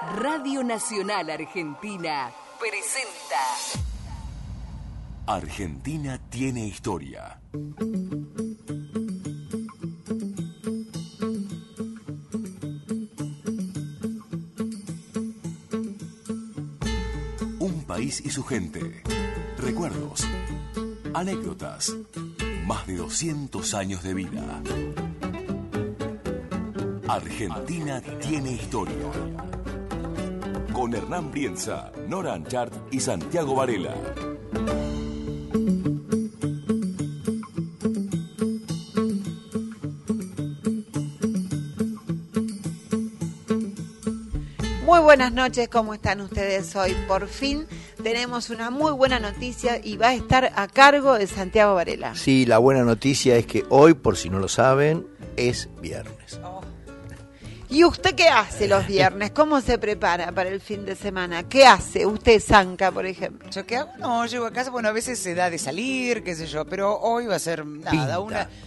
Radio Nacional Argentina presenta Argentina tiene historia. Un país y su gente. Recuerdos. Anécdotas. Más de 200 años de vida. Argentina tiene historia. Con Hernán Brienza, Nora Anchart y Santiago Varela. Muy buenas noches, ¿cómo están ustedes hoy? Por fin tenemos una muy buena noticia y va a estar a cargo de Santiago Varela. Sí, la buena noticia es que hoy, por si no lo saben, es viernes. ¿Y usted qué hace los viernes? ¿Cómo se prepara para el fin de semana? ¿Qué hace usted, Zanca, por ejemplo? ¿Yo qué hago? No, llego a casa, bueno, a veces se da de salir, qué sé yo, pero hoy va a ser nada,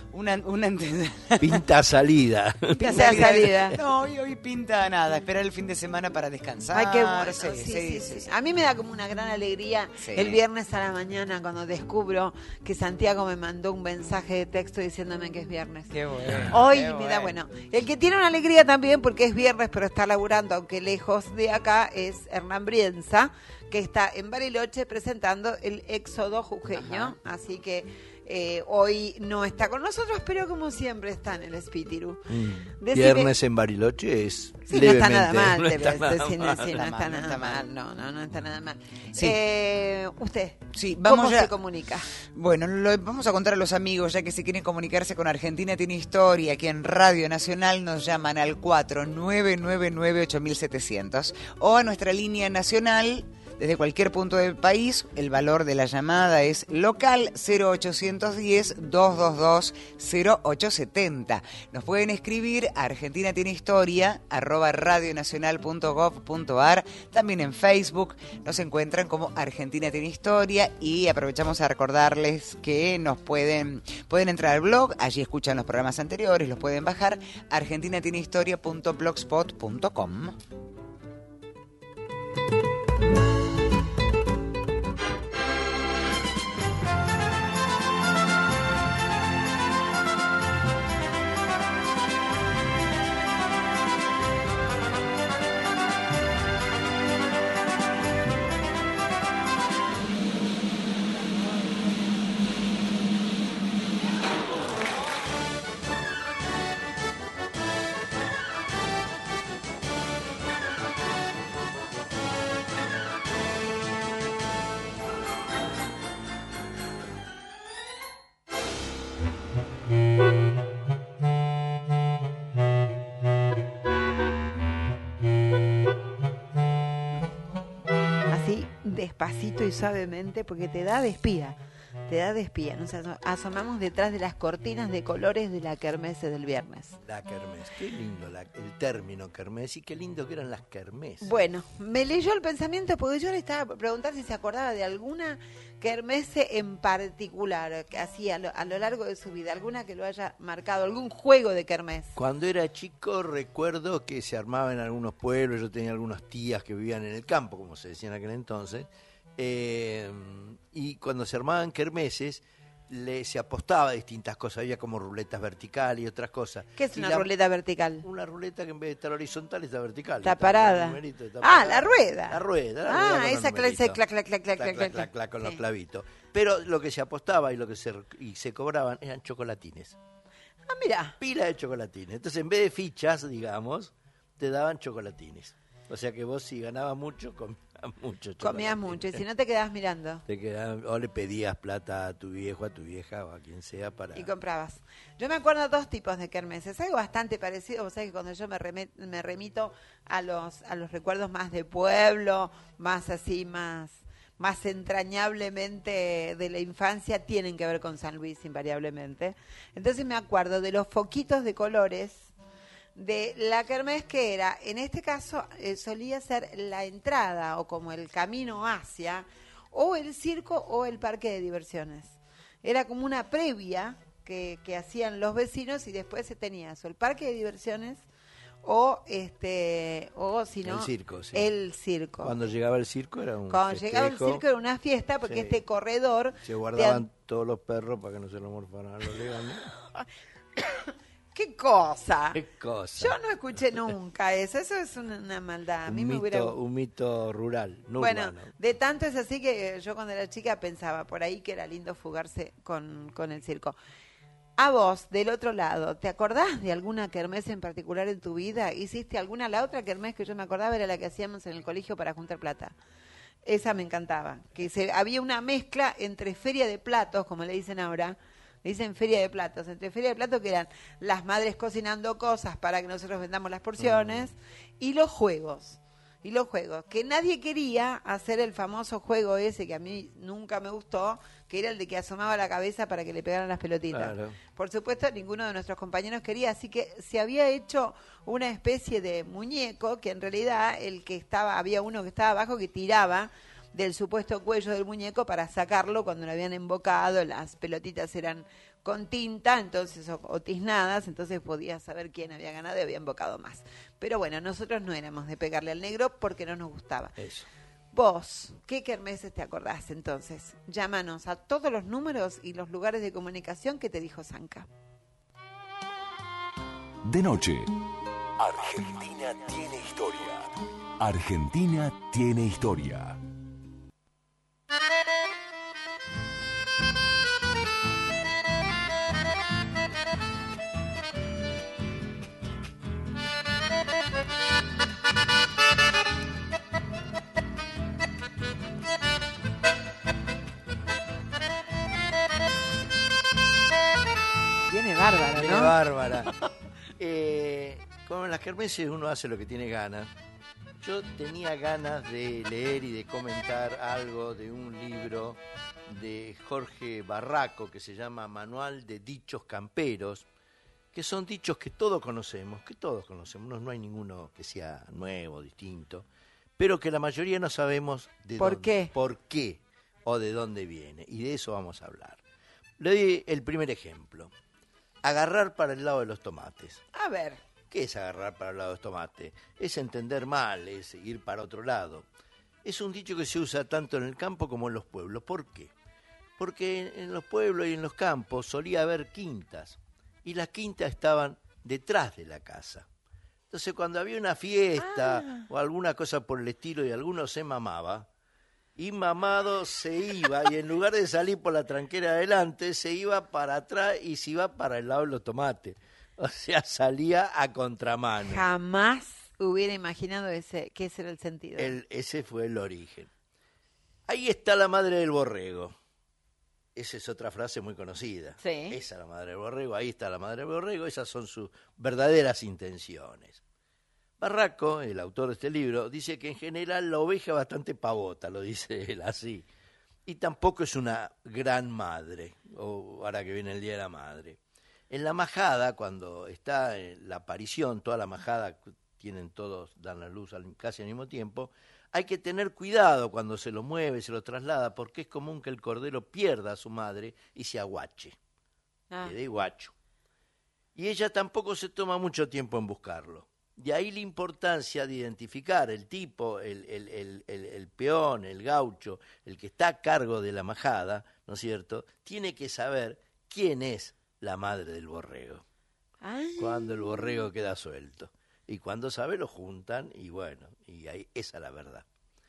Pinta salida. Pinta salida. No, hoy pinta nada, esperar el fin de semana para descansar. Ay, qué bueno. Sí. A mí me da como una gran alegría el viernes a la mañana cuando descubro que Santiago me mandó un mensaje de texto diciéndome que es viernes. Qué bueno. Hoy me da bueno. El que tiene una alegría también porque es viernes pero está laburando, aunque lejos de acá, es Hernán Brienza, que está en Bariloche presentando el Éxodo Jujeño. Ajá. Así que hoy no está con nosotros, pero como siempre está en el espíritu. Viernes en Bariloche es sí, levemente. No está nada mal, no está nada mal. No está nada mal. Sí. Usted, sí, ¿cómo se comunica? Bueno, vamos a contar a los amigos, ya que si quieren comunicarse con Argentina tiene historia, aquí en Radio Nacional nos llaman al 4999-8700 o a nuestra línea nacional. Desde cualquier punto del país, el valor de la llamada es local 0810-222-0870. Nos pueden escribir a Argentina tiene historia @radionacional.gov.ar. También en Facebook nos encuentran como Argentina tiene historia y aprovechamos a recordarles que nos pueden entrar al blog, allí escuchan los programas anteriores, los pueden bajar, argentinatienehistoria.blogspot.com. Despacito y suavemente, porque te da de espía. Nos asomamos detrás de las cortinas de colores de la kermés del viernes. La kermés, qué lindo el término kermés y qué lindo que eran las kermés. Bueno, me leyó el pensamiento porque yo le estaba por preguntar si se acordaba de alguna kermés en particular que hacía a lo largo de su vida, alguna que lo haya marcado, algún juego de kermés. Cuando era chico recuerdo que se armaba en algunos pueblos, yo tenía algunas tías que vivían en el campo, como se decía en aquel entonces, y cuando se armaban kermeses se apostaba a distintas cosas, había como ruletas verticales y otras cosas. ¿Qué es una ruleta vertical? Una ruleta que en vez de estar horizontal está vertical. Está parada. La rueda. La rueda esa que dice clac con los clavitos. Pero lo que se apostaba y lo que se cobraban eran chocolatines. Ah, mira. Pila de chocolatines. Entonces en vez de fichas, digamos, te daban chocolatines. O sea que vos si ganabas mucho, comías mucho, y si no te quedabas mirando. O le pedías plata a tu viejo, a tu vieja o a quien sea para... Y comprabas. Yo me acuerdo de dos tipos de kermeses, algo bastante parecido, o sea que cuando yo me remito a los recuerdos más de pueblo, más entrañablemente de la infancia, tienen que ver con San Luis invariablemente. Entonces me acuerdo de los foquitos de colores de la kermés, que era, en este caso, solía ser la entrada o como el camino hacia o el circo o el parque de diversiones. Era como una previa que hacían los vecinos y después se tenía eso, el parque de diversiones o si no, El circo, sí. el circo. Cuando llegaba el circo era un Cuando llegaba el festejo. circo era una fiesta, porque Sí. este corredor... Se guardaban todos los perros para que no se los morfaran a los leones. ¡Qué cosa! Qué cosa. Yo no escuché nunca eso es una maldad. A mí me hubiera... Un mito rural, no Bueno, urbano. de tanto es así que yo cuando era chica pensaba por ahí que era lindo fugarse con el circo. A vos, del otro lado, ¿te acordás de alguna kermés en particular en tu vida? ¿Hiciste alguna? La otra kermés que yo me acordaba era la que hacíamos en el colegio para juntar plata. Esa me encantaba. Había una mezcla entre feria de platos, como le dicen ahora, le dicen feria de platos, entre feria de platos que eran las madres cocinando cosas para que nosotros vendamos las porciones, y los juegos. Que nadie quería hacer el famoso juego ese que a mí nunca me gustó, que era el de que asomaba la cabeza para que le pegaran las pelotitas. Claro. Por supuesto, ninguno de nuestros compañeros quería, así que se había hecho una especie de muñeco, que en realidad había uno que estaba abajo que tiraba del supuesto cuello del muñeco para sacarlo cuando lo habían embocado, las pelotitas eran con tinta, entonces o tiznadas, entonces podías saber quién había ganado y había embocado más. Pero bueno, nosotros no éramos de pegarle al negro porque no nos gustaba. Eso. Vos, ¿qué kermeses te acordás entonces? Llámanos a todos los números y los lugares de comunicación que te dijo Zanca. De noche. Argentina tiene historia. Argentina tiene historia. Viene bárbara, Qué ¿no? bárbara. Con las kermeses uno hace lo que tiene ganas. Yo tenía ganas de leer y de comentar algo de un libro de Jorge Barraco que se llama Manual de Dichos Camperos, que son dichos que todos conocemos, no hay ninguno que sea nuevo, distinto, pero que la mayoría no sabemos por qué o de dónde viene, y de eso vamos a hablar. Le doy el primer ejemplo. Agarrar para el lado de los tomates. A ver. ¿Qué es agarrar para el lado de los tomates? Es entender mal, es ir para otro lado. Es un dicho que se usa tanto en el campo como en los pueblos. ¿Por qué? Porque en los pueblos y en los campos solía haber quintas, y las quintas estaban detrás de la casa. Entonces cuando había una fiesta o alguna cosa por el estilo y alguno se mamaba, y mamado se iba, y en lugar de salir por la tranquera adelante, se iba para atrás y se iba para el lado de los tomates. O sea, salía a contramano. Jamás hubiera imaginado que ese era el sentido. Ese fue el origen. Ahí está la madre del borrego. Esa es otra frase muy conocida. Sí. Esa es la madre del borrego, ahí está la madre del borrego, esas son sus verdaderas intenciones. Barraco, el autor de este libro, dice que en general la oveja es bastante pavota, lo dice él así. Y tampoco es una gran madre, o ahora que viene el Día de la Madre. En la majada, cuando está en la aparición, toda la majada dan la luz casi al mismo tiempo, hay que tener cuidado cuando se lo mueve, se lo traslada, porque es común que el cordero pierda a su madre y se aguache, quede guacho. Y ella tampoco se toma mucho tiempo en buscarlo. De ahí la importancia de identificar el tipo, el peón, el gaucho, el que está a cargo de la majada, ¿no es cierto? Tiene que saber quién es la madre del borrego. Cuando el borrego queda suelto. Y cuando sabe lo juntan y bueno, y ahí esa es la verdad.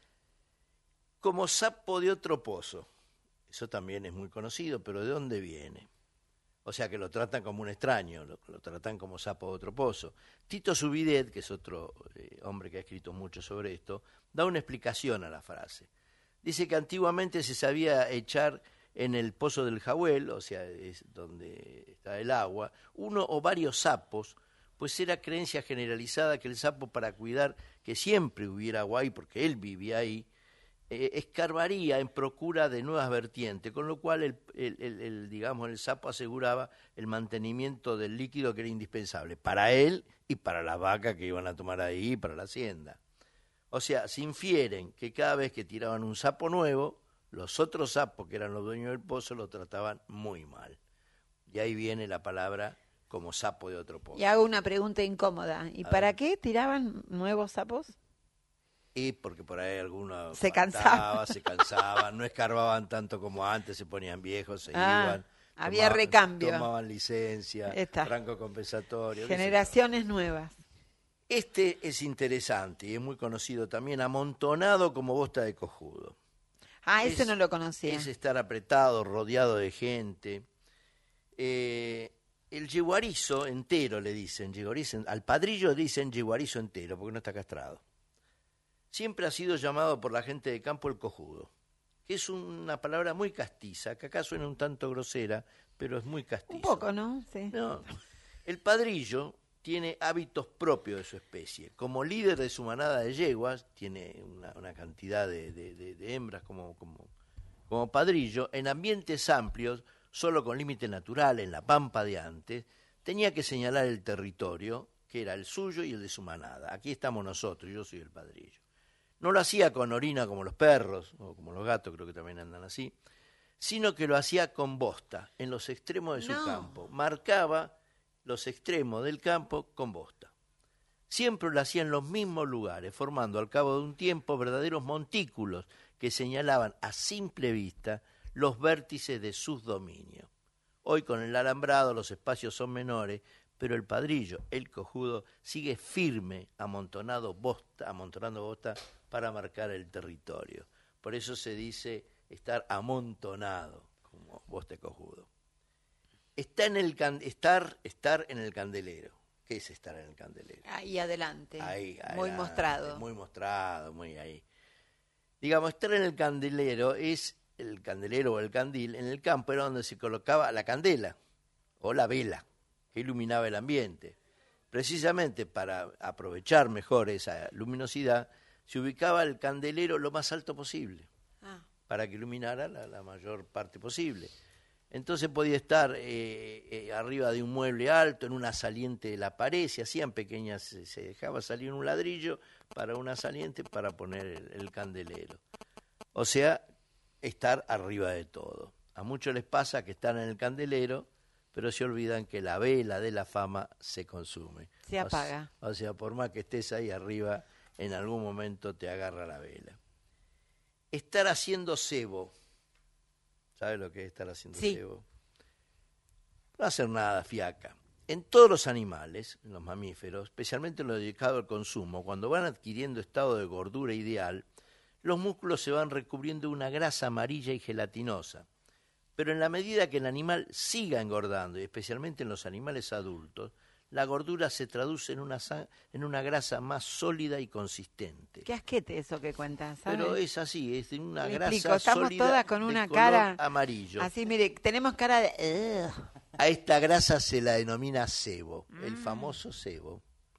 Como sapo de otro pozo. Eso también es muy conocido, pero ¿de dónde viene? O sea que lo tratan como un extraño, lo tratan como sapo de otro pozo. Tito Zubidet, que es otro hombre que ha escrito mucho sobre esto, da una explicación a la frase. Dice que antiguamente se sabía echar en el pozo del Jawel, o sea, es donde está el agua, uno o varios sapos, pues era creencia generalizada que el sapo, para cuidar que siempre hubiera agua ahí, porque él vivía ahí, escarbaría en procura de nuevas vertientes, con lo cual el sapo aseguraba el mantenimiento del líquido que era indispensable para él y para las vacas que iban a tomar ahí, para la hacienda. O sea, se infieren que cada vez que tiraban un sapo nuevo, los otros sapos que eran los dueños del pozo lo trataban muy mal. Y ahí viene la palabra como sapo de otro pozo. Y hago una pregunta incómoda. ¿Y para qué tiraban nuevos sapos? Y porque por ahí algunos Se cansaban, no escarbaban tanto como antes, se ponían viejos, se iban. Había recambio. Tomaban licencia, franco compensatorio. Generaciones nuevas. Este es interesante y es muy conocido también, amontonado como bosta de cojudo. Ese no lo conocía. Es estar apretado, rodeado de gente. El yeguarizo entero le dicen, al padrillo dicen yeguarizo entero porque no está castrado. Siempre ha sido llamado por la gente de campo el cojudo, que es una palabra muy castiza, que acá suena un tanto grosera, pero es muy castiza. Un poco, ¿no? Sí. No. El padrillo tiene hábitos propios de su especie. Como líder de su manada de yeguas, tiene una cantidad de hembras como padrillo. En ambientes amplios, solo con límite natural, en la pampa de antes, tenía que señalar el territorio, que era el suyo y el de su manada. Aquí estamos nosotros, yo soy el padrillo. No lo hacía con orina como los perros, o como los gatos, creo que también andan así, sino que lo hacía con bosta, en los extremos de su campo. Marcaba los extremos del campo con bosta. Siempre lo hacía en los mismos lugares, formando al cabo de un tiempo verdaderos montículos que señalaban a simple vista los vértices de sus dominios. Hoy con el alambrado los espacios son menores, pero el padrillo, el cojudo, sigue firme amontonando bosta para marcar el territorio. Por eso se dice estar amontonado como bosta de cojudo. Estar en el candelero. ¿Qué es estar en el candelero? Ahí adelante. Ahí muy mostrado. Muy mostrado, muy ahí. Digamos, estar en el candelero es el candelero o el candil. En el campo era donde se colocaba la candela o la vela que iluminaba el ambiente. Precisamente para aprovechar mejor esa luminosidad, se ubicaba el candelero lo más alto posible, para que iluminara la mayor parte posible. Entonces podía estar arriba de un mueble alto, en una saliente de la pared, se hacían pequeñas, se dejaba salir un ladrillo para una saliente para poner el candelero. O sea, estar arriba de todo. A muchos les pasa que están en el candelero, pero se olvidan que la vela de la fama se consume. Se apaga. O sea, por más que estés ahí arriba, en algún momento te agarra la vela. Estar haciendo cebo. ¿Sabe lo que es estar haciendo cebo? No hacer nada, fiaca. En todos los animales, en los mamíferos, especialmente en los dedicados al consumo, cuando van adquiriendo estado de gordura ideal, los músculos se van recubriendo de una grasa amarilla y gelatinosa. Pero en la medida que el animal siga engordando, y especialmente en los animales adultos, la gordura se traduce en una grasa más sólida y consistente. Qué asquete eso que cuentas, ¿sabes? Pero es así, es una Me grasa explico, estamos sólida todas con de una color cara amarillo. Así, mire, tenemos cara de... A esta grasa se la denomina sebo, el famoso sebo.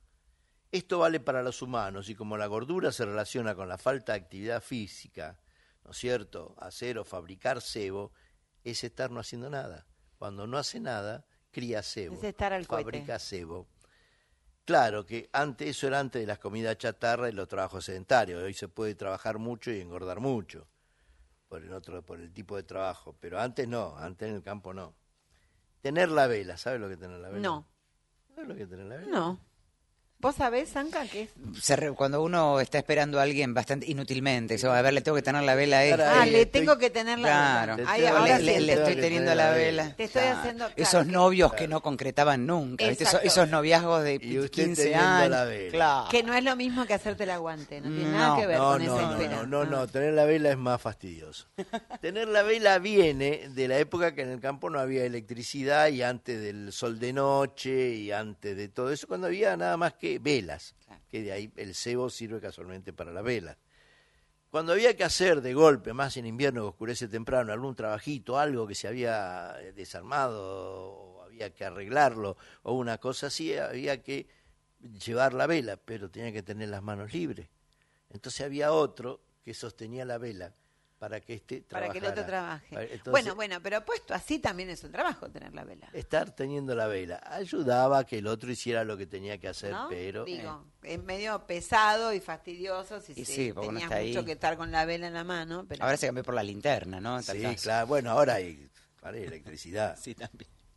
Esto vale para los humanos y como la gordura se relaciona con la falta de actividad física, ¿no es cierto? Hacer o fabricar sebo es estar no haciendo nada. Cuando no hace nada, cría sebo, es estar al fabrica sebo. Claro que eso era antes de las comidas chatarra y los trabajos sedentarios. Hoy se puede trabajar mucho y engordar mucho por el tipo de trabajo, pero antes no, antes en el campo no. Tener la vela, ¿sabe lo que es tener la vela? No. ¿Sabes lo que es tener la vela? No. ¿Vos sabés, Anca, qué es? Cuando uno está esperando a alguien bastante inútilmente, a ver, le tengo que tener la vela a él. Le tengo que tener la vela. Claro, le estoy teniendo la vela. Te estoy haciendo... Esos novios que no concretaban nunca, ¿viste? Esos noviazgos de 15 años. La vela. Claro. Que no es lo mismo que hacerte el aguante, no tiene nada que ver con esa espera. No, tener la vela es más fastidioso. Tener la vela viene de la época que en el campo no había electricidad y antes del sol de noche y antes de todo eso, cuando había nada más que velas, que de ahí el cebo sirve casualmente para la vela. Cuando había que hacer de golpe, más en invierno que oscurece temprano, algún trabajito, algo que se había desarmado o había que arreglarlo o una cosa así, había que llevar la vela, pero tenía que tener las manos libres. Entonces había otro que sostenía la vela para que trabajara. Para que el otro trabaje. Entonces, bueno, pero puesto así también es un trabajo tener la vela. Estar teniendo la vela ayudaba a que el otro hiciera lo que tenía que hacer, ¿No? pero... Digo, es medio pesado y fastidioso si porque uno tenías está mucho ahí. que estar con la vela en la mano. Pero... Ahora se cambió por la linterna, ¿no? Sí, claro. Bueno, ahora hay electricidad. Sí, también.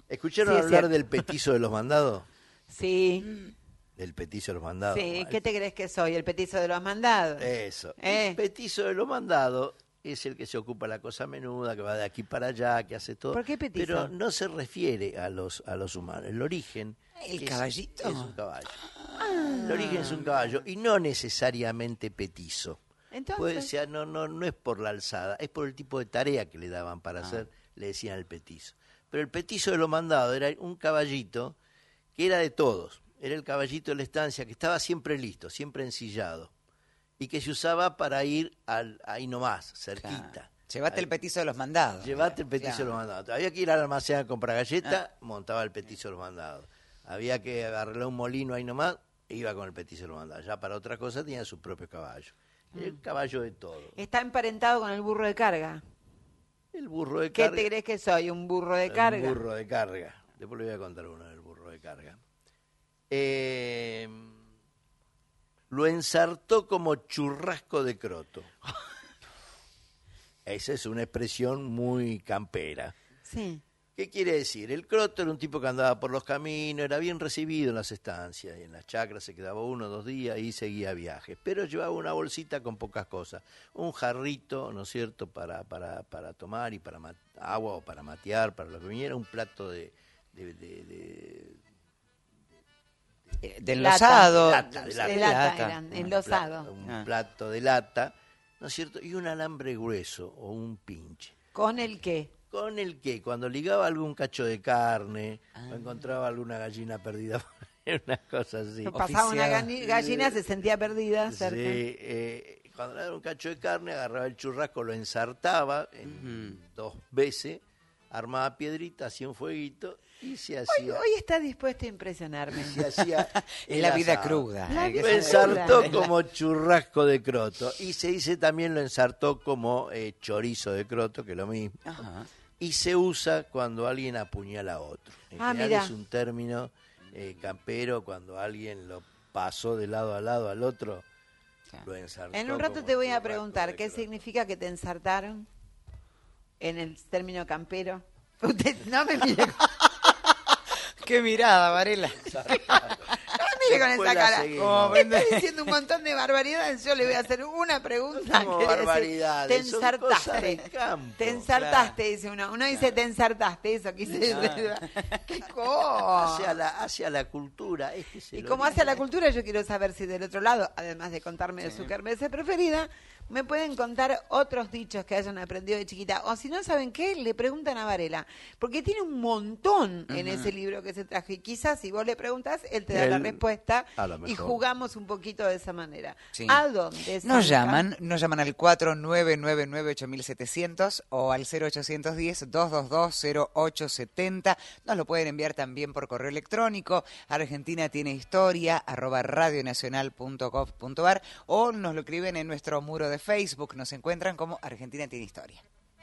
¿Escucharon Sí, es hablar cierto. del petizo de los mandados? Sí, Del petizo de los mandados. sí. ¿Qué te crees que soy? ¿El petizo de los mandados? Eso. ¿Eh? El petizo de los mandados es el que se ocupa la cosa menuda, que va de aquí para allá, que hace todo. ¿Por qué petizo? Pero no se refiere a los humanos. El origen ¿El es- caballito? es un caballo. El origen es un caballo y no necesariamente petizo. Entonces, Puede ser, no es por la alzada, es por el tipo de tarea que le daban para hacer, le decían el petizo. Pero el petizo de los mandados era un caballito que era de todos. Era el caballito de la estancia que estaba siempre listo, siempre ensillado. Y que se usaba para ir ahí nomás, cerquita. Claro. Llévate Ahí. el petizo de los mandados. Llevate el petizo Claro. de los mandados. Había que ir al almacén a comprar galletas, montaba el petizo de los mandados. Había que agarrarle un molino ahí nomás, iba con el petizo de los mandados. Ya para otra cosa tenía su propio caballo. El caballo de todo. está emparentado con el burro de carga. El burro de ¿Qué carga. te crees que soy? ¿Un burro de carga? El burro de carga. Después le voy a contar uno del burro de carga. Lo ensartó como churrasco de croto. Esa es una expresión muy campera. Sí. ¿Qué quiere decir? El croto era un tipo que andaba por los caminos, era bien recibido en las estancias, y en las chacras se quedaba 1 o 2 días y seguía viajes. Pero llevaba una bolsita con pocas cosas. Un jarrito, ¿no es cierto?, para tomar y para agua o para matear, para lo que viniera, un plato de De enlosado. Lata, de lata. De lata Lata. eran, enlosado. un plato de lata, ¿no es cierto? Y un alambre grueso o un pinche. ¿Con el qué? Con el que cuando ligaba algún cacho de carne o encontraba alguna gallina perdida, unas cosas así. Pasaba una Oficial. gallina, se sentía perdida cerca. Sí, cuando le daba un cacho de carne, agarraba el churrasco, lo ensartaba en 2 veces, armaba piedrita, hacía un fueguito y se Hoy, hacía. hoy está dispuesto a impresionarme. Se hacía Es el la vida asado. cruda. La ¿eh? Que vida Lo se- ensartó como churrasco de croto. Y se dice también lo ensartó como chorizo de croto, que es lo mismo. Ajá. Y se usa cuando alguien apuñala a otro. En general mira. es un término campero cuando alguien lo pasó de lado a lado al otro, lo ensartó. En un rato como te voy a churrasco preguntar de qué croto. significa que te ensartaron en el término campero. Usted no me mire con, Qué mirada, Varela. no me mire con Después esa la cara. seguimos. Me está diciendo un montón de barbaridades. Yo le voy a hacer una pregunta. Como que le decir, barbaridades, te son cosas ensartaste. de campo. Te ensartaste, dice uno. Uno dice te ensartaste, eso quise decir. ¿Qué cosa? Hacia la cultura. Este es Y el como origen. hace la cultura, yo quiero saber si del otro lado, además de contarme de su kermesse preferida, me pueden contar otros dichos que hayan aprendido de chiquita. O si no saben qué, le preguntan a Varela. Porque tiene un montón en ese libro que se trajo. Y quizás si vos le preguntas, él te da la Él, respuesta. a lo Y mejor. jugamos un poquito de esa manera. Sí. ¿A dónde? Nos Sanca? llaman al 4999-8700 o al 0810-222-0870. Nos lo pueden enviar también por correo electrónico, argentinatienehistoria@radionacional.gov.ar, o nos lo escriben en nuestro muro de Facebook. Nos encuentran como Argentina Tiene Historia.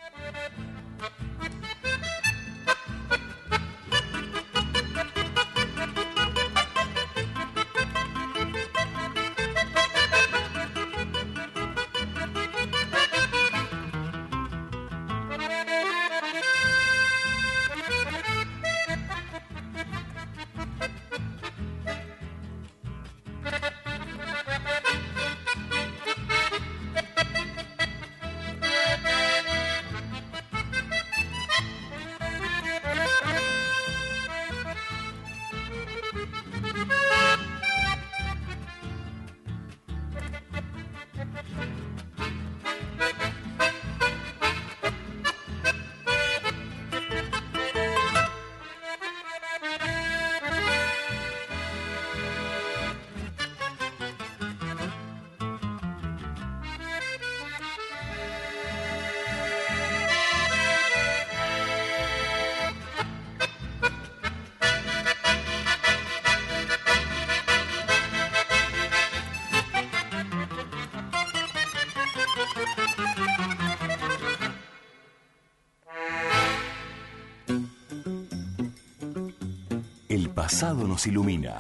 El pasado nos ilumina.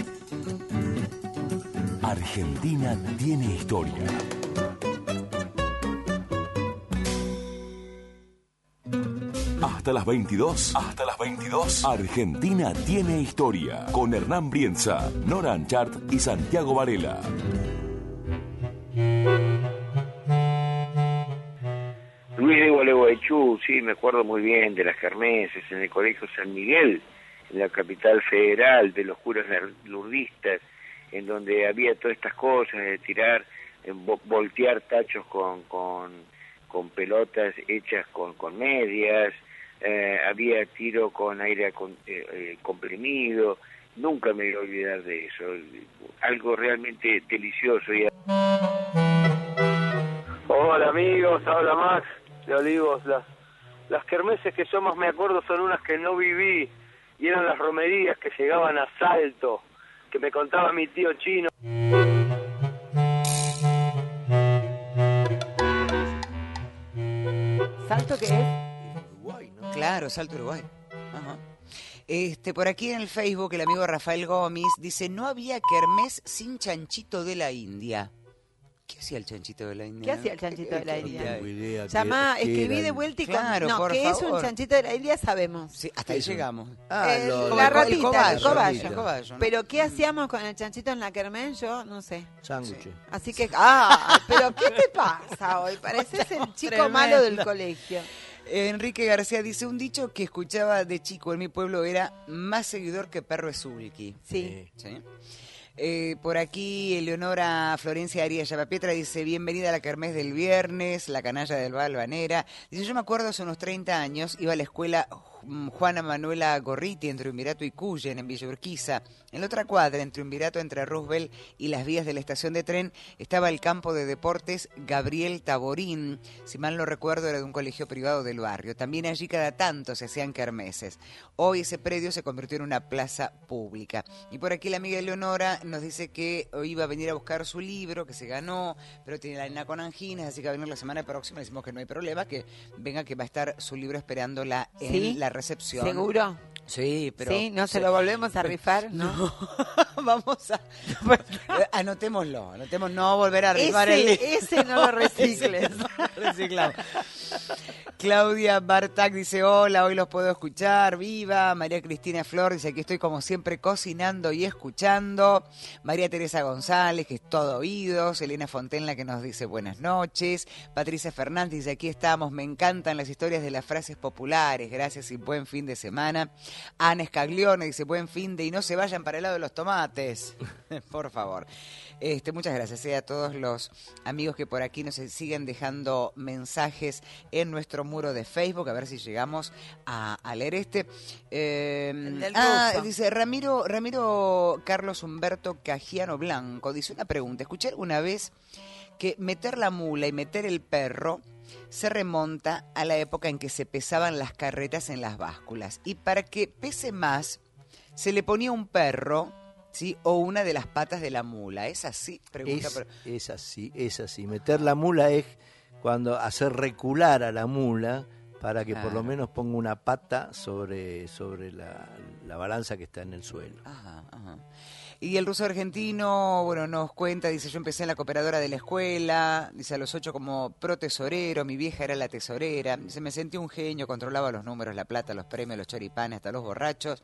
Argentina tiene historia. Hasta las 22. Hasta las 22. Argentina tiene historia. Con Hernán Brienza, Nora Anchart y Santiago Varela. Luis de Gualeguaychú, sí, me acuerdo muy bien de las kermeses en el Colegio San Miguel, en la capital federal, de los curas lurdistas, en donde había todas estas cosas de tirar, voltear tachos con pelotas hechas con medias, había tiro con aire comprimido. Nunca me voy a olvidar de eso, algo realmente delicioso. Hola amigos, habla Max de Olivos. Las kermeses que yo más me acuerdo son unas que no viví, y eran las romerías que llegaban a Salto, que me contaba mi tío chino. ¿Salto qué es? Uruguay, ¿no? Claro, Salto Uruguay. Ajá. Por aquí en el Facebook el amigo Rafael Gómez dice, no había kermés sin chanchito de la India. ¿Qué hacía el chanchito de la India? ¿Qué hacía el chanchito de la India? tengo idea Llamá, qué escribí era. de vuelta y Claro, no, por que es un favor. chanchito de la India sabemos. Sí, hasta ahí llegamos. La ratita, el cobayo. El cobayo, ¿no? Pero ¿qué hacíamos con el chanchito en la kermés? Yo no sé. Sándwich. Así que, pero ¿qué te pasa hoy? Pareces el chico Tremendo. malo del colegio. Enrique García dice, un dicho que escuchaba de chico en mi pueblo era, más seguidor que perro es Zulki. Sí. ¿Sí? Por aquí Eleonora Florencia Arias Llavapetra dice, bienvenida a la kermés del viernes, la canalla del Balvanera. Dice, yo me acuerdo hace unos 30 años, iba a la escuela Juana Manuela Gorriti en Triunvirato y Cuyen, en Villa Urquiza. En la otra cuadra, en Triunvirato, entre Roosevelt y las vías de la estación de tren, estaba el campo de deportes Gabriel Taborín. Si mal no recuerdo, era de un colegio privado del barrio. También allí cada tanto se hacían kermeses. Hoy ese predio se convirtió en una plaza pública. Y por aquí la amiga Eleonora nos dice que hoy iba a venir a buscar su libro, que se ganó, pero tiene la nena con anginas, así que va a venir la semana próxima. Le decimos que no hay problema, que venga, que va a estar su libro esperándola en ¿Sí? la recepción. ¿Seguro? Sí, pero... Sí, no se lo volvemos a rifar, ¿no? Vamos a... Anotémoslo, no volver a rifar el libro. Ese no lo recicles. Reciclado. Claudia Bartak dice, hola, hoy los puedo escuchar, viva. María Cristina Flor dice, aquí estoy como siempre cocinando y escuchando. María Teresa González, que es todo oídos. Elena Fontenla, que nos dice buenas noches. Patricia Fernández dice, aquí estamos, me encantan las historias de las frases populares, gracias y buen fin de semana. Ana Escaglione dice, buen fin de, y no se vayan para el lado de los tomates, por favor. Muchas gracias a todos los amigos que por aquí nos siguen dejando mensajes en nuestro muro de Facebook, a ver si llegamos a leer El del ruso. dice Ramiro Carlos Humberto Cajiano Blanco, dice una pregunta, escuché alguna vez que meter la mula y meter el perro se remonta a la época en que se pesaban las carretas en las básculas, y para que pese más se le ponía un perro, ¿sí? O una de las patas de la mula. ¿Es así? Pregunta. Es así. Meter la mula es cuando hacer recular a la mula para que por lo menos ponga una pata sobre la balanza que está en el suelo. Ajá. Y el ruso argentino, bueno, nos cuenta, dice, yo empecé en la cooperadora de la escuela, dice, a los 8 como protesorero, mi vieja era la tesorera, dice, me sentí un genio, controlaba los números, la plata, los premios, los choripanes, hasta los borrachos,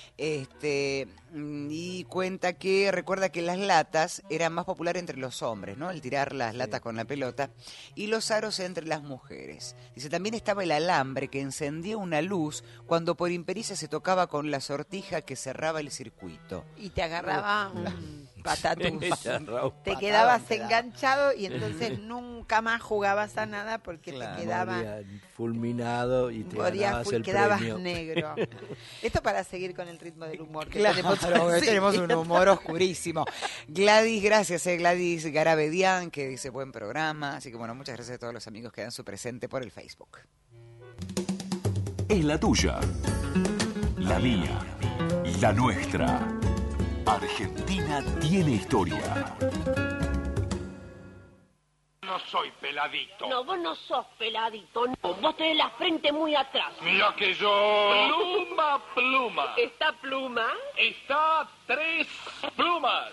y cuenta que, recuerda que las latas eran más populares entre los hombres, ¿no? El tirar las latas con la pelota, y los aros entre las mujeres. Dice, también estaba el alambre que encendía una luz cuando por impericia se tocaba con la sortija que cerraba el circuito. Y te agarraba un patatús. Te quedabas quedabas enganchado y entonces nunca más jugabas a nada porque Claro, te quedaba... Morían fulminado y te ganabas el quedabas premio. negro. Esto para seguir con el ritmo del humor que Claro, tenemos. Sí. tenemos un humor oscurísimo. Gladys, gracias, Gladys Garabedian, que dice buen programa. Así que bueno, muchas gracias a todos los amigos que dan su presente por el Facebook. Es la tuya, la mía, la nuestra. Argentina tiene historia. No soy peladito. No, vos no sos peladito, no. Vos tenés la frente muy atrás. Mira que yo... Pluma. ¿Esta pluma? Está 3 plumas.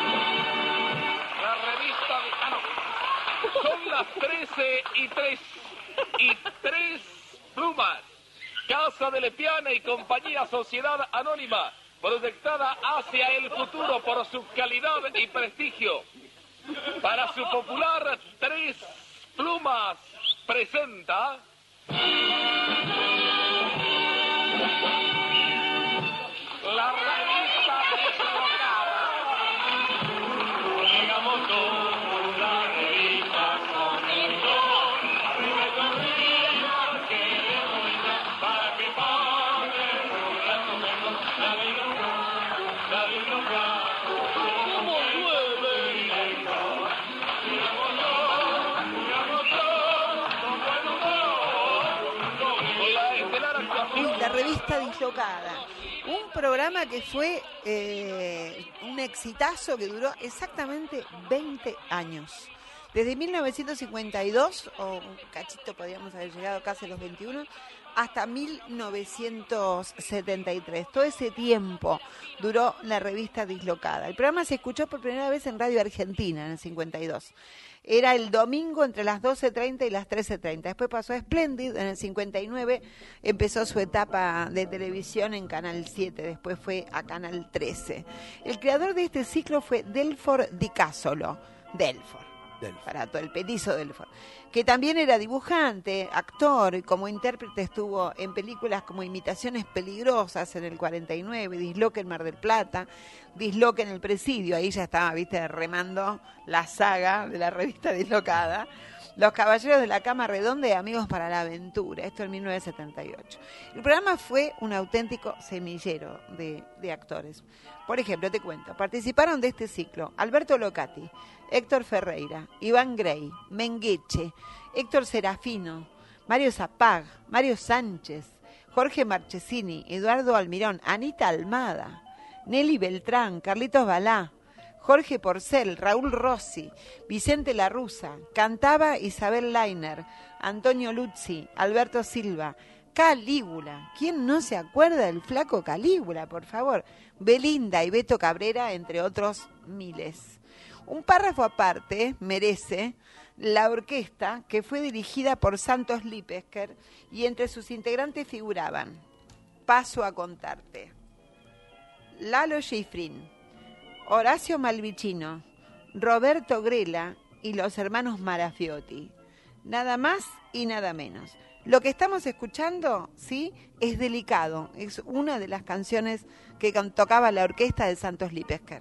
La revista de... no. Son las 13:03. Casa de Lepiana y Compañía Sociedad Anónima, proyectada hacia el futuro por su calidad y prestigio. Para su popular Tres Plumas presenta... La revista deslocada. Llegamos todos, la revista comenzó. Arriba el corrido que le vuelta para que pone la comemos. La deslocada. Como llueve directo. La estelar actuación. La revista Dislocada. Un programa que fue un exitazo que duró exactamente 20 años. Desde 1952, o un cachito podríamos haber llegado casi a los 21, hasta 1973. Todo ese tiempo duró la revista Dislocada. El programa se escuchó por primera vez en Radio Argentina en el 52. Era el domingo entre las 12:30 y las 13:30. Después pasó a Splendid en el 59, empezó su etapa de televisión en Canal 7, después fue a Canal 13. El creador de este ciclo fue Delfor Di Casolo. Delfor. Para todo el petizo Delfor, que también era dibujante, actor, y como intérprete estuvo en películas como Imitaciones Peligrosas en el 49, Disloque en Mar del Plata, Disloque en el Presidio, ahí ya estaba, viste, remando la saga de la revista Dislocada, Los Caballeros de la Cama Redonda y Amigos para la Aventura, esto en 1978. El programa fue un auténtico semillero de actores. Por ejemplo, te cuento, participaron de este ciclo Alberto Locati, Héctor Ferreira, Iván Grey, Mengueche, Héctor Serafino, Mario Zapag, Mario Sánchez, Jorge Marchesini, Eduardo Almirón, Anita Almada, Nelly Beltrán, Carlitos Balá, Jorge Porcel, Raúl Rossi, Vicente La Russa, cantaba Isabel Lainer, Antonio Luzzi, Alberto Silva, Calígula. ¿Quién no se acuerda del flaco Calígula, por favor? Belinda y Beto Cabrera, entre otros miles. Un párrafo aparte merece la orquesta, que fue dirigida por Santos Lipesker, y entre sus integrantes figuraban, paso a contarte, Lalo Schifrin, Horacio Malvicino, Roberto Grela y los hermanos Marafiotti. Nada más y nada menos. Lo que estamos escuchando, sí, es Delicado. Es una de las canciones que tocaba la orquesta de Santos Lipesker.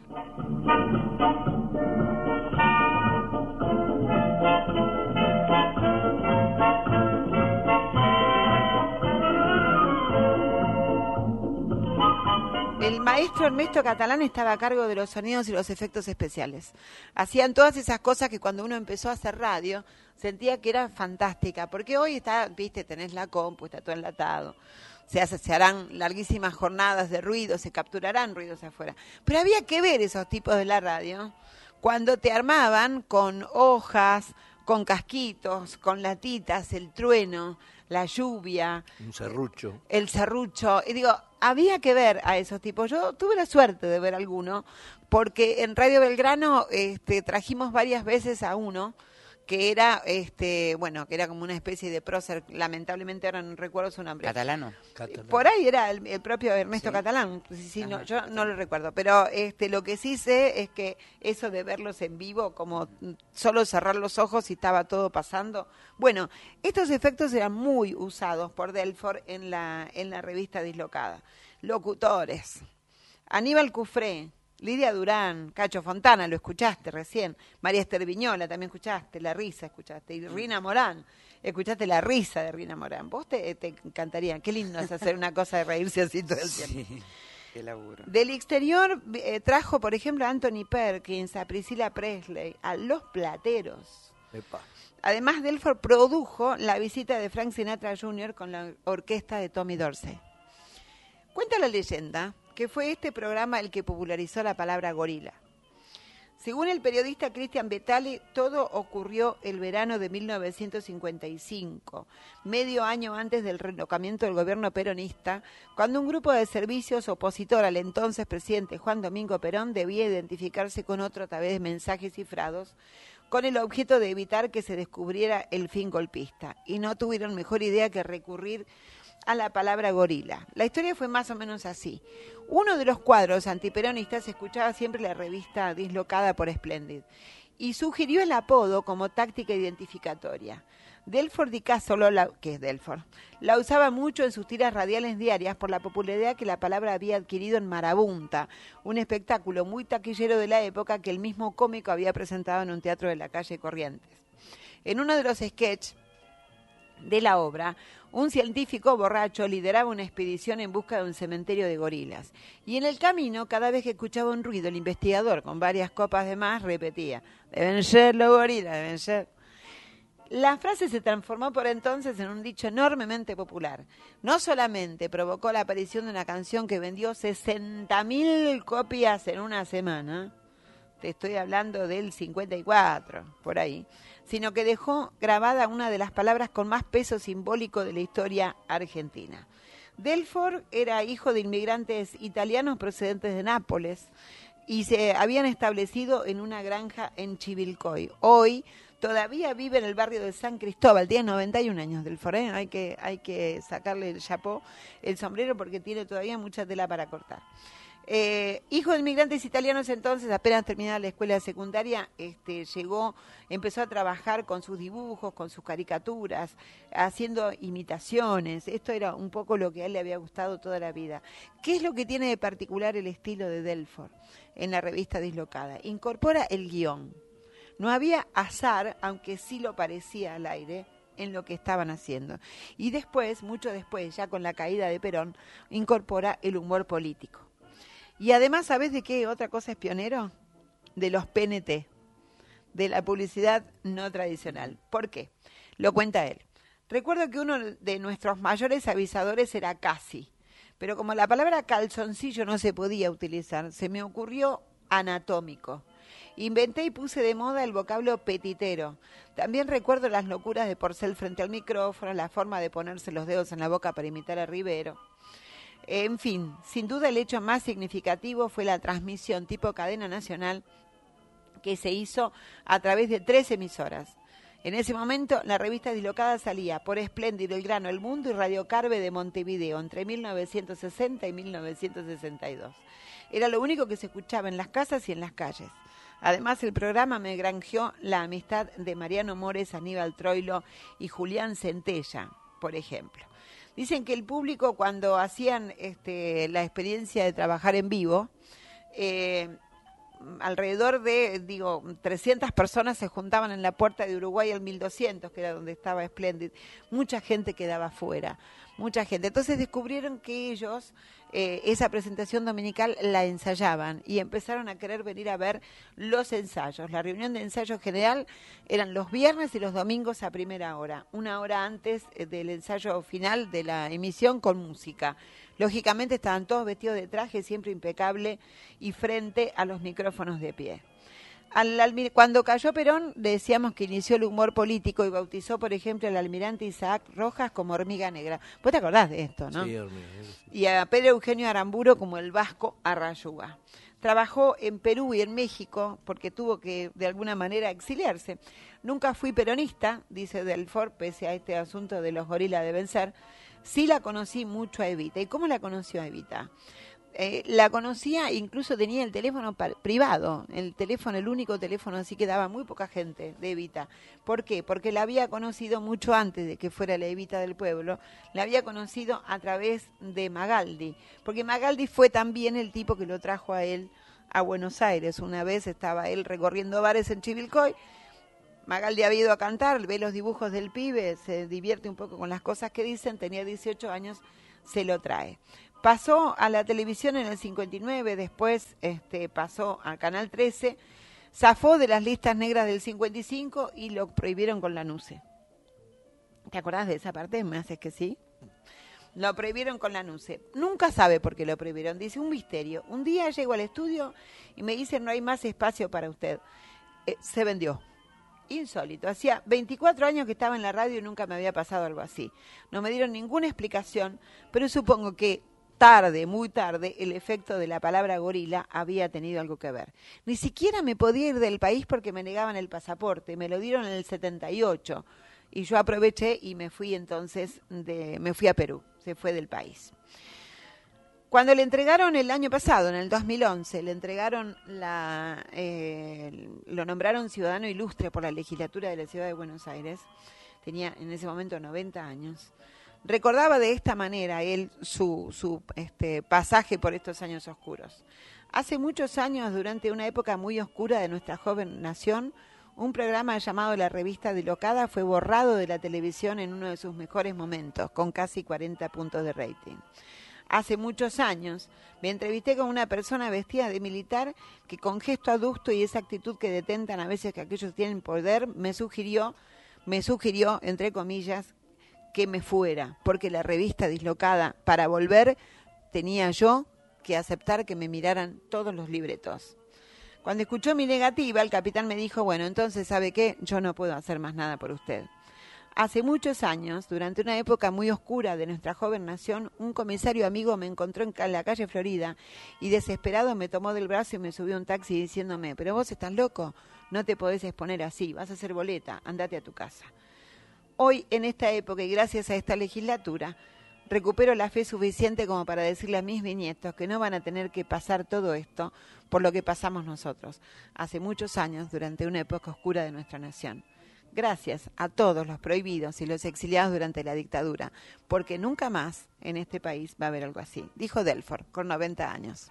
El maestro Ernesto Catalán estaba a cargo de los sonidos y los efectos especiales. Hacían todas esas cosas que cuando uno empezó a hacer radio sentía que era fantástica, porque hoy está, viste, tenés la compu, está todo enlatado, se harán larguísimas jornadas de ruido, se capturarán ruidos afuera. Pero había que ver esos tipos de la radio cuando te armaban con hojas, con casquitos, con latitas, el trueno, la lluvia. Un serrucho. El serrucho. Y digo, había que ver a esos tipos. Yo tuve la suerte de ver alguno, porque en Radio Belgrano trajimos varias veces a uno que era que era como una especie de prócer, lamentablemente ahora no recuerdo su nombre. ¿Catalano? Por ahí era el propio Ernesto ¿Sí? Catalán. Sí, no, yo no lo recuerdo, pero lo que sí sé es que eso de verlos en vivo, como solo cerrar los ojos y estaba todo pasando. Bueno, estos efectos eran muy usados por Delfor en la revista Dislocada. Locutores: Aníbal Cufré, Lidia Durán, Cacho Fontana, lo escuchaste recién, María Esther Viñola también escuchaste, La Risa escuchaste, y Rina Morán, escuchaste La Risa de Rina Morán. Vos te encantaría, qué lindo es hacer una cosa de reírse así todo el tiempo. Sí, qué laburo. Del exterior trajo, por ejemplo, a Anthony Perkins, a Priscilla Presley, a Los Plateros. Epa. Además, Delfor produjo la visita de Frank Sinatra Jr. con la orquesta de Tommy Dorsey. Cuenta la leyenda que fue este programa el que popularizó la palabra gorila. Según el periodista Cristian Betale, todo ocurrió el verano de 1955, medio año antes del relocamiento del gobierno peronista, cuando un grupo de servicios opositor al entonces presidente Juan Domingo Perón debía identificarse con otro a través de mensajes cifrados, con el objeto de evitar que se descubriera el fin golpista. Y no tuvieron mejor idea que recurrir a la palabra gorila. La historia fue más o menos así. Uno de los cuadros antiperonistas escuchaba siempre la revista Dislocada por Splendid y sugirió el apodo como táctica identificatoria. Delford Di Cassolo, que es Delford, la usaba mucho en sus tiras radiales diarias por la popularidad que la palabra había adquirido en Marabunta, un espectáculo muy taquillero de la época que el mismo cómico había presentado en un teatro de la calle Corrientes. En uno de los sketches de la obra, un científico borracho lideraba una expedición en busca de un cementerio de gorilas. Y en el camino, cada vez que escuchaba un ruido, el investigador, con varias copas de más, repetía: deben ser los gorilas, deben ser. La frase se transformó por entonces en un dicho enormemente popular. No solamente provocó la aparición de una canción que vendió 60.000 copias en una semana, te estoy hablando del 54, por ahí, sino que dejó grabada una de las palabras con más peso simbólico de la historia argentina. Delford era hijo de inmigrantes italianos procedentes de Nápoles y se habían establecido en una granja en Chivilcoy. Hoy todavía vive en el barrio de San Cristóbal, tiene 91 años Delford, ¿eh? Hay que sacarle el chapó, el sombrero, porque tiene todavía mucha tela para cortar. Hijo de inmigrantes italianos, entonces, apenas terminada la escuela secundaria, empezó a trabajar con sus dibujos, con sus caricaturas, haciendo imitaciones. Esto era un poco lo que a él le había gustado toda la vida. ¿Qué es lo que tiene de particular el estilo de Delford en la revista Dislocada? Incorpora el guión. No había azar, aunque sí lo parecía al aire, en lo que estaban haciendo. Y después, mucho después, ya con la caída de Perón, incorpora el humor político. Y además, ¿sabés de qué otra cosa es pionero? De los PNT, de la publicidad no tradicional. ¿Por qué? Lo cuenta él. Recuerdo que uno de nuestros mayores avisadores era Casi, pero como la palabra calzoncillo no se podía utilizar, se me ocurrió anatómico. Inventé y puse de moda el vocablo petitero. También recuerdo las locuras de Porcel frente al micrófono, la forma de ponerse los dedos en la boca para imitar a Rivero. En fin, sin duda el hecho más significativo fue la transmisión tipo cadena nacional que se hizo a través de 3 emisoras. En ese momento, la revista Dislocada salía por Splendid, El Grano, El Mundo y Radio Carve de Montevideo entre 1960 y 1962. Era lo único que se escuchaba en las casas y en las calles. Además, el programa me granjeó la amistad de Mariano Mores, Aníbal Troilo y Julián Centella, por ejemplo. Dicen que el público, cuando hacían la experiencia de trabajar en vivo, alrededor de, 300 personas se juntaban en la puerta de Uruguay al 1200, que era donde estaba Splendid. Mucha gente quedaba fuera, mucha gente. Entonces descubrieron que ellos esa presentación dominical la ensayaban y empezaron a querer venir a ver los ensayos. La reunión de ensayo general eran los viernes y los domingos a primera hora, 1 hora antes del ensayo final de la emisión con música. Lógicamente estaban todos vestidos de traje, siempre impecable, y frente a los micrófonos de pie. Cuando cayó Perón, decíamos que inició el humor político y bautizó, por ejemplo, al almirante Isaac Rojas como Hormiga Negra. ¿Vos te acordás de esto, no? Sí, Hormiga Negra. Sí. Y a Pedro Eugenio Aramburo como el Vasco Arrayúa. Trabajó en Perú y en México porque tuvo que, de alguna manera, exiliarse. Nunca fui peronista, dice Delford, pese a este asunto de los gorilas de vencer. Sí la conocí mucho a Evita. ¿Y cómo la conoció a Evita? La conocía, incluso tenía el teléfono privado, el único teléfono así que daba muy poca gente de Evita. ¿Por qué? Porque la había conocido mucho antes de que fuera la Evita del pueblo, la había conocido a través de Magaldi, porque Magaldi fue también el tipo que lo trajo a él a Buenos Aires. Una vez estaba él recorriendo bares en Chivilcoy, Magaldi había ido a cantar, ve los dibujos del pibe, se divierte un poco con las cosas que dicen, tenía 18 años, se lo trae. Pasó a la televisión en el 59, después pasó al Canal 13, zafó de las listas negras del 55 y lo prohibieron con la NUCE. ¿Te acordás de esa parte? ¿Me haces que sí? Lo prohibieron con la NUCE. Nunca sabe por qué lo prohibieron, dice, un misterio. Un día llego al estudio y me dicen no hay más espacio para usted. Se vendió. Insólito. Hacía 24 años que estaba en la radio y nunca me había pasado algo así. No me dieron ninguna explicación, pero supongo que tarde, muy tarde, el efecto de la palabra gorila había tenido algo que ver. Ni siquiera me podía ir del país porque me negaban el pasaporte, me lo dieron en el 78 y yo aproveché y me fui entonces, me fui a Perú, se fue del país. Cuando le entregaron el año pasado, en el 2011, le entregaron lo nombraron ciudadano ilustre por la legislatura de la Ciudad de Buenos Aires, tenía en ese momento 90 años, recordaba de esta manera él su pasaje por estos años oscuros. Hace muchos años, durante una época muy oscura de nuestra joven nación, un programa llamado La Revista Dislocada fue borrado de la televisión en uno de sus mejores momentos, con casi 40 puntos de rating. Hace muchos años me entrevisté con una persona vestida de militar que con gesto adusto y esa actitud que detentan a veces que aquellos tienen poder, me sugirió, entre comillas, que me fuera, porque la revista Dislocada, para volver, tenía yo que aceptar que me miraran todos los libretos. Cuando escuchó mi negativa, el capitán me dijo, bueno, entonces, ¿sabe qué? Yo no puedo hacer más nada por usted. Hace muchos años, durante una época muy oscura de nuestra joven nación, un comisario amigo me encontró en la calle Florida y desesperado me tomó del brazo y me subió a un taxi diciéndome, pero vos estás loco, no te podés exponer así, vas a hacer boleta, andate a tu casa. Hoy, en esta época y gracias a esta legislatura, recupero la fe suficiente como para decirle a mis bisnietos que no van a tener que pasar todo esto por lo que pasamos nosotros, hace muchos años, durante una época oscura de nuestra nación. Gracias a todos los prohibidos y los exiliados durante la dictadura, porque nunca más en este país va a haber algo así, dijo Delford, con 90 años.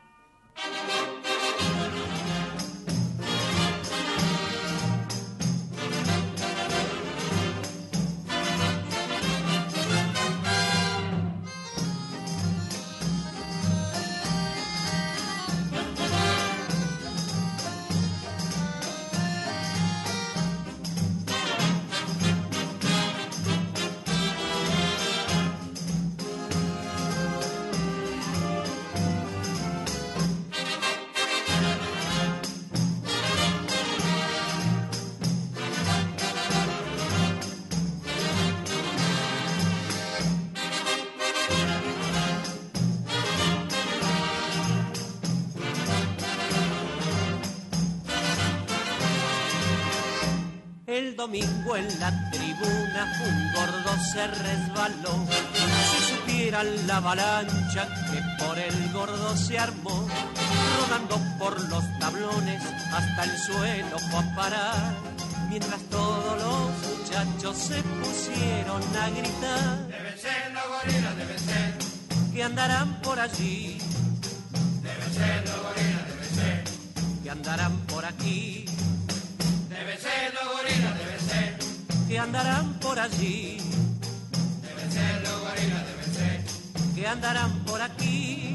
El domingo en la tribuna un gordo se resbaló. Si supieran la avalancha que por el gordo se armó, rodando por los tablones hasta el suelo fue a parar, mientras todos los muchachos se pusieron a gritar. Deben ser los gorilas, deben ser, que andarán por allí. Deben ser los gorilas, deben ser, que andarán por aquí. Deben ser los gorilas, deben ser, que andarán por allí. Deben ser los gorilas, deben ser, que andarán por aquí.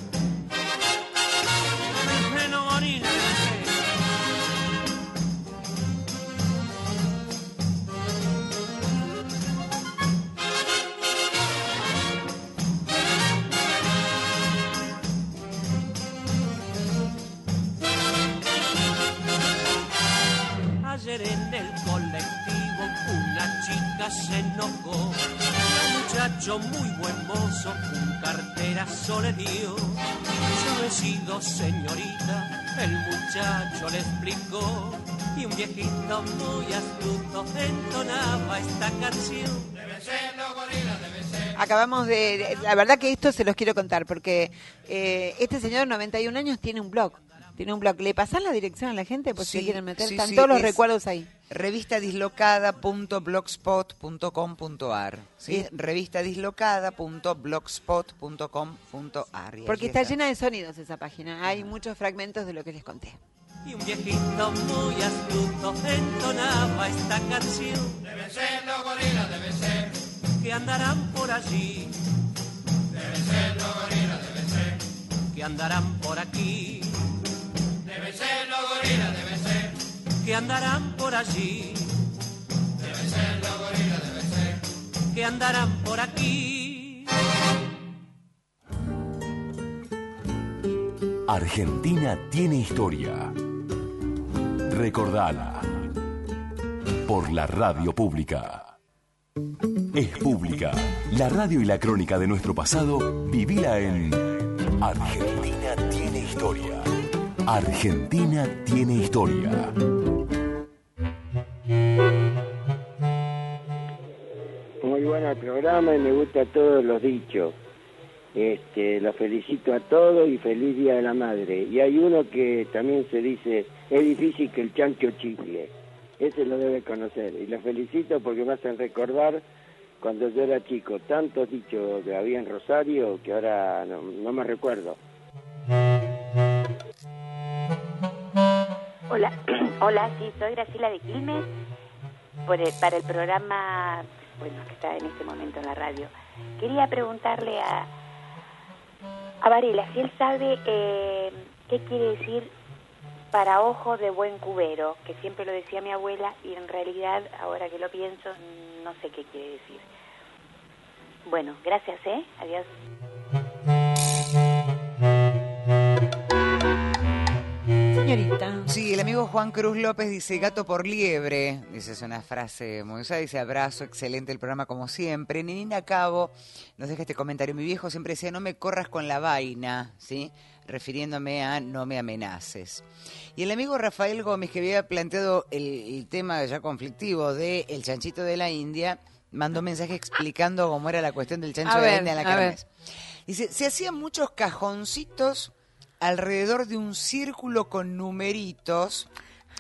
Deben ser los gorilas, deben ser. Ayer en el colectivo una chica se enojó. El muchacho muy buen mozo un carterazo le dio. Yo he sido señorita, el muchacho le explicó. Y un viejito muy astuto entonaba esta canción. Deben ser los gorilas, deben ser. Acabamos la verdad que esto se los quiero contar porque este señor de 91 años tiene un blog. ¿Le pasan la dirección a la gente por si quieren meter? Están todos los recuerdos ahí. Revistadislocada.blogspot.com.ar, ¿sí? Revistadislocada.blogspot.com.ar. Porque está llena de sonidos esa página. Hay muchos fragmentos de lo que les conté. Y un viejito muy astuto entonaba esta canción. Deben ser los gorilas, deben ser, que andarán por allí. Deben ser los gorilas, deben ser, que andarán por aquí. Deben ser los gorilas, deben ser, que andarán por allí. Deben ser los gorilas, deben ser, que andarán por aquí. Argentina tiene historia. Recordala. Por la radio pública. Es pública. La radio y la crónica de nuestro pasado, vivila en Argentina tiene historia. Argentina tiene historia. Muy buenas el programa y me gustan todos los dichos. Los felicito a todos y feliz Día de la Madre. Y hay uno que también se dice, es difícil que el chancho chifle. Ese lo debe conocer. Y lo felicito porque me hacen recordar cuando yo era chico. Tantos dichos que había en Rosario que ahora no me recuerdo. Hola, hola, sí, soy Graciela de Quilmes, para el programa, bueno, que está en este momento en la radio. Quería preguntarle a Varela si él sabe qué quiere decir para ojo de buen cubero, que siempre lo decía mi abuela y en realidad, ahora que lo pienso, no sé qué quiere decir. Bueno, gracias, adiós. Señorita. Sí, el amigo Juan Cruz López dice, gato por liebre, dice, es una frase muy usada, dice, abrazo, excelente el programa como siempre. Nenina Cabo nos deja este comentario, mi viejo siempre decía, no me corras con la vaina, ¿sí? Refiriéndome a no me amenaces. Y el amigo Rafael Gómez, que había planteado el tema ya conflictivo de el chanchito de la India, mandó mensaje explicando cómo era la cuestión del chancho de la India en la kermés. Dice, se hacían muchos cajoncitos alrededor de un círculo con numeritos.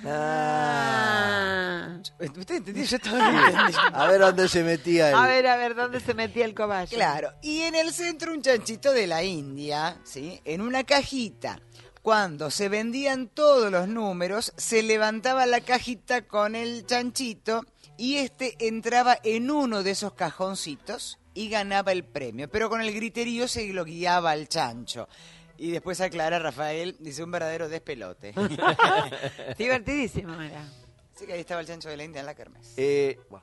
¿Usted entendió? Yo todavía no entendí. A ver dónde se metía A ver, ¿dónde se metía el cobayo? Claro, y en el centro un chanchito de la India, ¿sí? En una cajita. Cuando se vendían todos los números, se levantaba la cajita con el chanchito y entraba en uno de esos cajoncitos y ganaba el premio. Pero con el griterío se lo guiaba al chancho. Y después aclara Rafael, dice, un verdadero despelote. Divertidísimo, era. Sí, que ahí estaba el chancho de la India en la kermés. Bueno.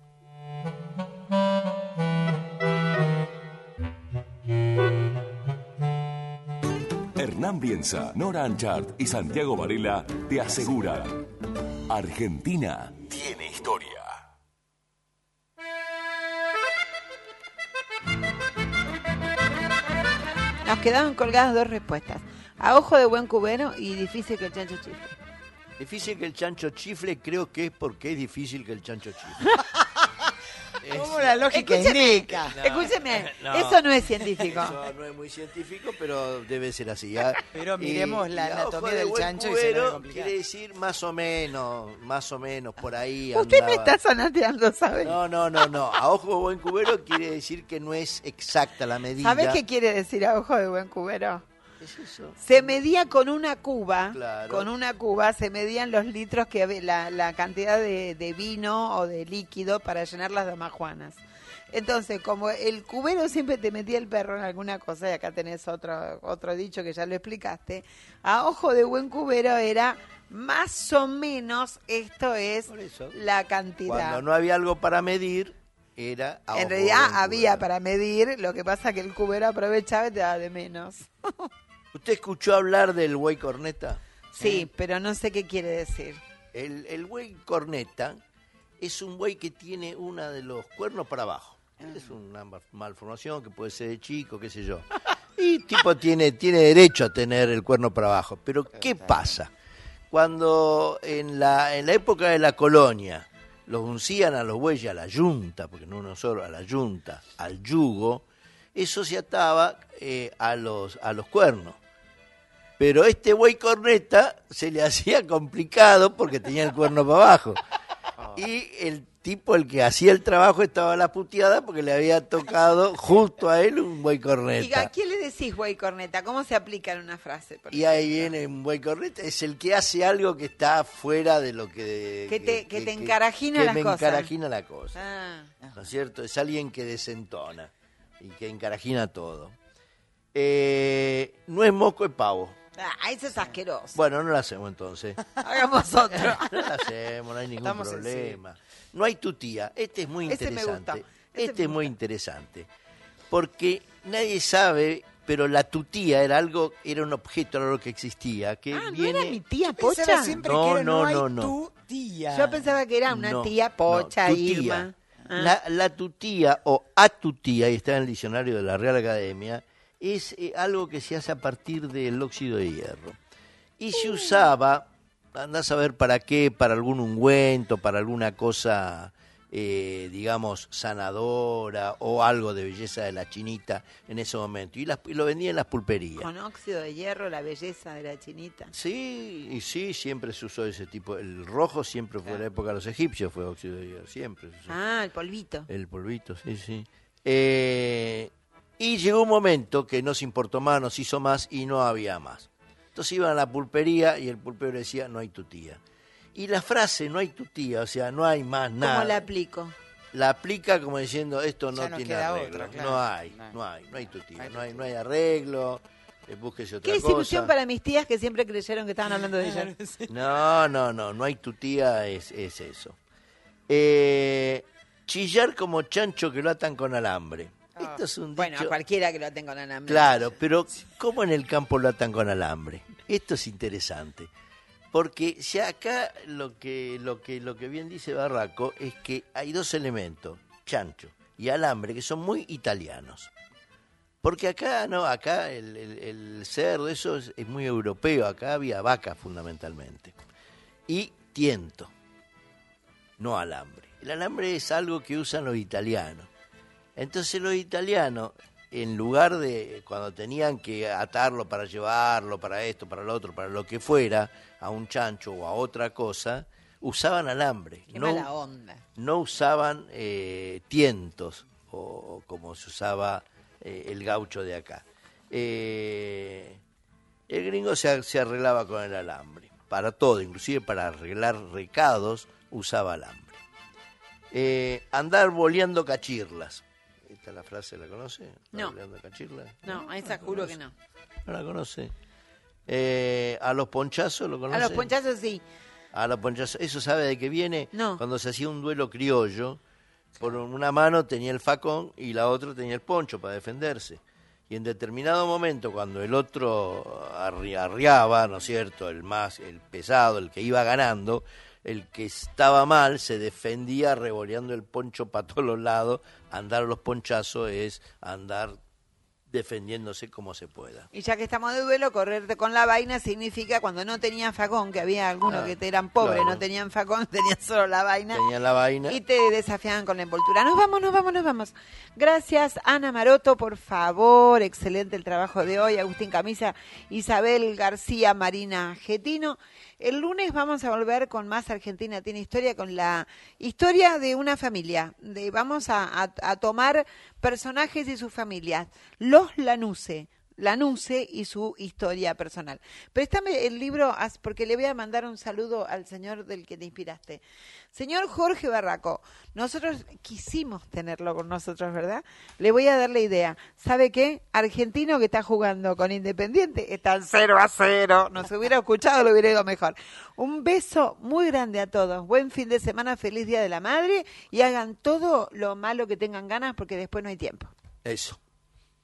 Hernán Bienza, Nora Anchart y Santiago Varela te aseguran: Argentina tiene historia. Nos quedaban colgadas dos respuestas. A ojo de buen cubero y difícil que el chancho chifle. Difícil que el chancho chifle, creo que es porque es difícil que el chancho chifle. ¿Cómo la lógica indica? Escúcheme, eso no es científico. Eso no es muy científico, pero debe ser así. Pero miremos la anatomía del chancho cubero, y se nos quiere decir más o menos, por ahí. Usted andaba. me está sonateando, ¿sabe? No. A ojo de buen cubero quiere decir que no es exacta la medida. ¿Sabes qué quiere decir a ojo de buen cubero? ¿Qué es eso? Se medía con una cuba, Claro. Se medían los litros que la cantidad de vino o de líquido para llenar las damajuanas. Entonces, como el cubero siempre te metía el perro en alguna cosa, y acá tenés otro dicho que ya lo explicaste, a ojo de buen cubero era más o menos, esto es la cantidad. Cuando no había algo para medir, era a ojo En de realidad buen había cubero. para medir, lo que pasa que el cubero aprovechaba y te daba de menos. ¿Usted escuchó hablar del buey corneta? Sí, pero no sé qué quiere decir. El buey corneta es un buey que tiene una de los cuernos para abajo. Es una malformación que puede ser de chico, qué sé yo. Y tipo tiene derecho a tener el cuerno para abajo. Pero ¿qué pasa? Cuando en la época de la colonia los uncían a los bueyes a la yunta, porque no uno solo, a la yunta, al yugo, eso se ataba a los cuernos. Pero este buey corneta se le hacía complicado porque tenía el cuerno para abajo. Y el tipo, el que hacía el trabajo, estaba a la puteada porque le había tocado justo a él un buey corneta. ¿Y a quién le decís buey corneta? ¿Cómo se aplica en una frase? Y ahí viene un buey corneta, es el que hace algo que está fuera de lo que... Que te encarajina las cosas. Que me encarajina la cosa. Ah. ¿No es cierto? Es alguien que desentona y que encarajina todo. No es moco, es pavo. Eso es asqueroso. Bueno, no lo hacemos entonces. Hagamos otro. No lo hacemos, no hay ningún Estamos problema. No hay tutía. Este es muy Ese me interesante. gusta. Este es muy interesante. Porque nadie sabe, pero la tutía era un objeto, era algo que existía. Que ¿no viene... era mi tía Pensaba Pocha? siempre No, que era, no, hay no. tu tía. Yo pensaba que era una No, tía Pocha, no, tutía. Irma. Ah. La tutía o atutía, y está en el diccionario de la Real Academia, es algo que se hace a partir del óxido de hierro. Y se usaba, andás a ver para qué, para algún ungüento, para alguna cosa digamos, sanadora o algo de belleza de la chinita en ese momento. Y lo vendía en las pulperías. Con óxido de hierro, la belleza de la chinita. Sí, y sí, siempre se usó ese tipo. El rojo siempre fue de la época de los egipcios, fue óxido de hierro, siempre se usó. Ah, el polvito. El polvito, sí, sí. Y llegó un momento que no se importó más, nos hizo más y no había más. Entonces iban a la pulpería y el pulpero decía, no hay tu tía. Y la frase, no hay tu tía, o sea, no hay más nada. ¿Cómo la aplico? La aplica como diciendo, esto no tiene arreglo. Otra, claro. No hay tu tía, no hay arreglo, búsquese otra Qué cosa. desilusión para mis tías que siempre creyeron que estaban hablando de ella. No hay tu tía, es eso. Chillar como chancho que lo atan con alambre. Esto es un dicho. Bueno, a cualquiera que lo tenga con alambre. Claro, pero ¿cómo en el campo lo atan con alambre? Esto es interesante. Porque ya acá lo que bien dice Barraco es que hay dos elementos, chancho y alambre, que son muy italianos. Porque acá el cerdo, eso es muy europeo, acá había vaca fundamentalmente. Y tiento, no alambre. El alambre es algo que usan los italianos. Entonces los italianos, en lugar de cuando tenían que atarlo para llevarlo, para esto, para lo otro, para lo que fuera, a un chancho o a otra cosa, usaban alambre. Qué mala onda. No usaban tientos, o como se usaba el gaucho de acá. El gringo se arreglaba con el alambre, para todo, inclusive para arreglar recados, usaba alambre. Andar boleando cachirlas. ¿Esta la frase la conoce? No. No, esa juro que no. ¿No la conoce? ¿A los ponchazos lo conoce? A los ponchazos sí. A los ponchazos. ¿Eso sabe de qué viene? No. Cuando se hacía un duelo criollo, por una mano tenía el facón y la otra tenía el poncho para defenderse. Y en determinado momento, cuando el otro arriaba, ¿no es cierto?, el pesado, el que iba ganando, el que estaba mal se defendía revoleando el poncho para todos los lados. Andar a los ponchazos es andar defendiéndose como se pueda. Y ya que estamos de duelo, correrte con la vaina significa cuando no tenían facón, que había algunos que eran pobres, no tenían facón, tenían solo la vaina. Tenían la vaina. Y te desafiaban con la envoltura. Nos vamos. Gracias, Ana Maroto, por favor. Excelente el trabajo de hoy. Agustín Camisa, Isabel García, Marina Getino. El lunes vamos a volver con más Argentina Tiene Historia, con la historia de una familia. Vamos a tomar personajes y sus familias. Los Lanuse y su historia personal. Préstame el libro, porque le voy a mandar un saludo al señor del que te inspiraste. Señor Jorge Barraco, nosotros quisimos tenerlo con nosotros, ¿verdad? Le voy a dar la idea. ¿Sabe qué? Argentino que está jugando con Independiente, están 0-0. Nos hubiera escuchado, lo hubiera ido mejor. Un beso muy grande a todos. Buen fin de semana, feliz Día de la Madre y hagan todo lo malo que tengan ganas porque después no hay tiempo. Eso.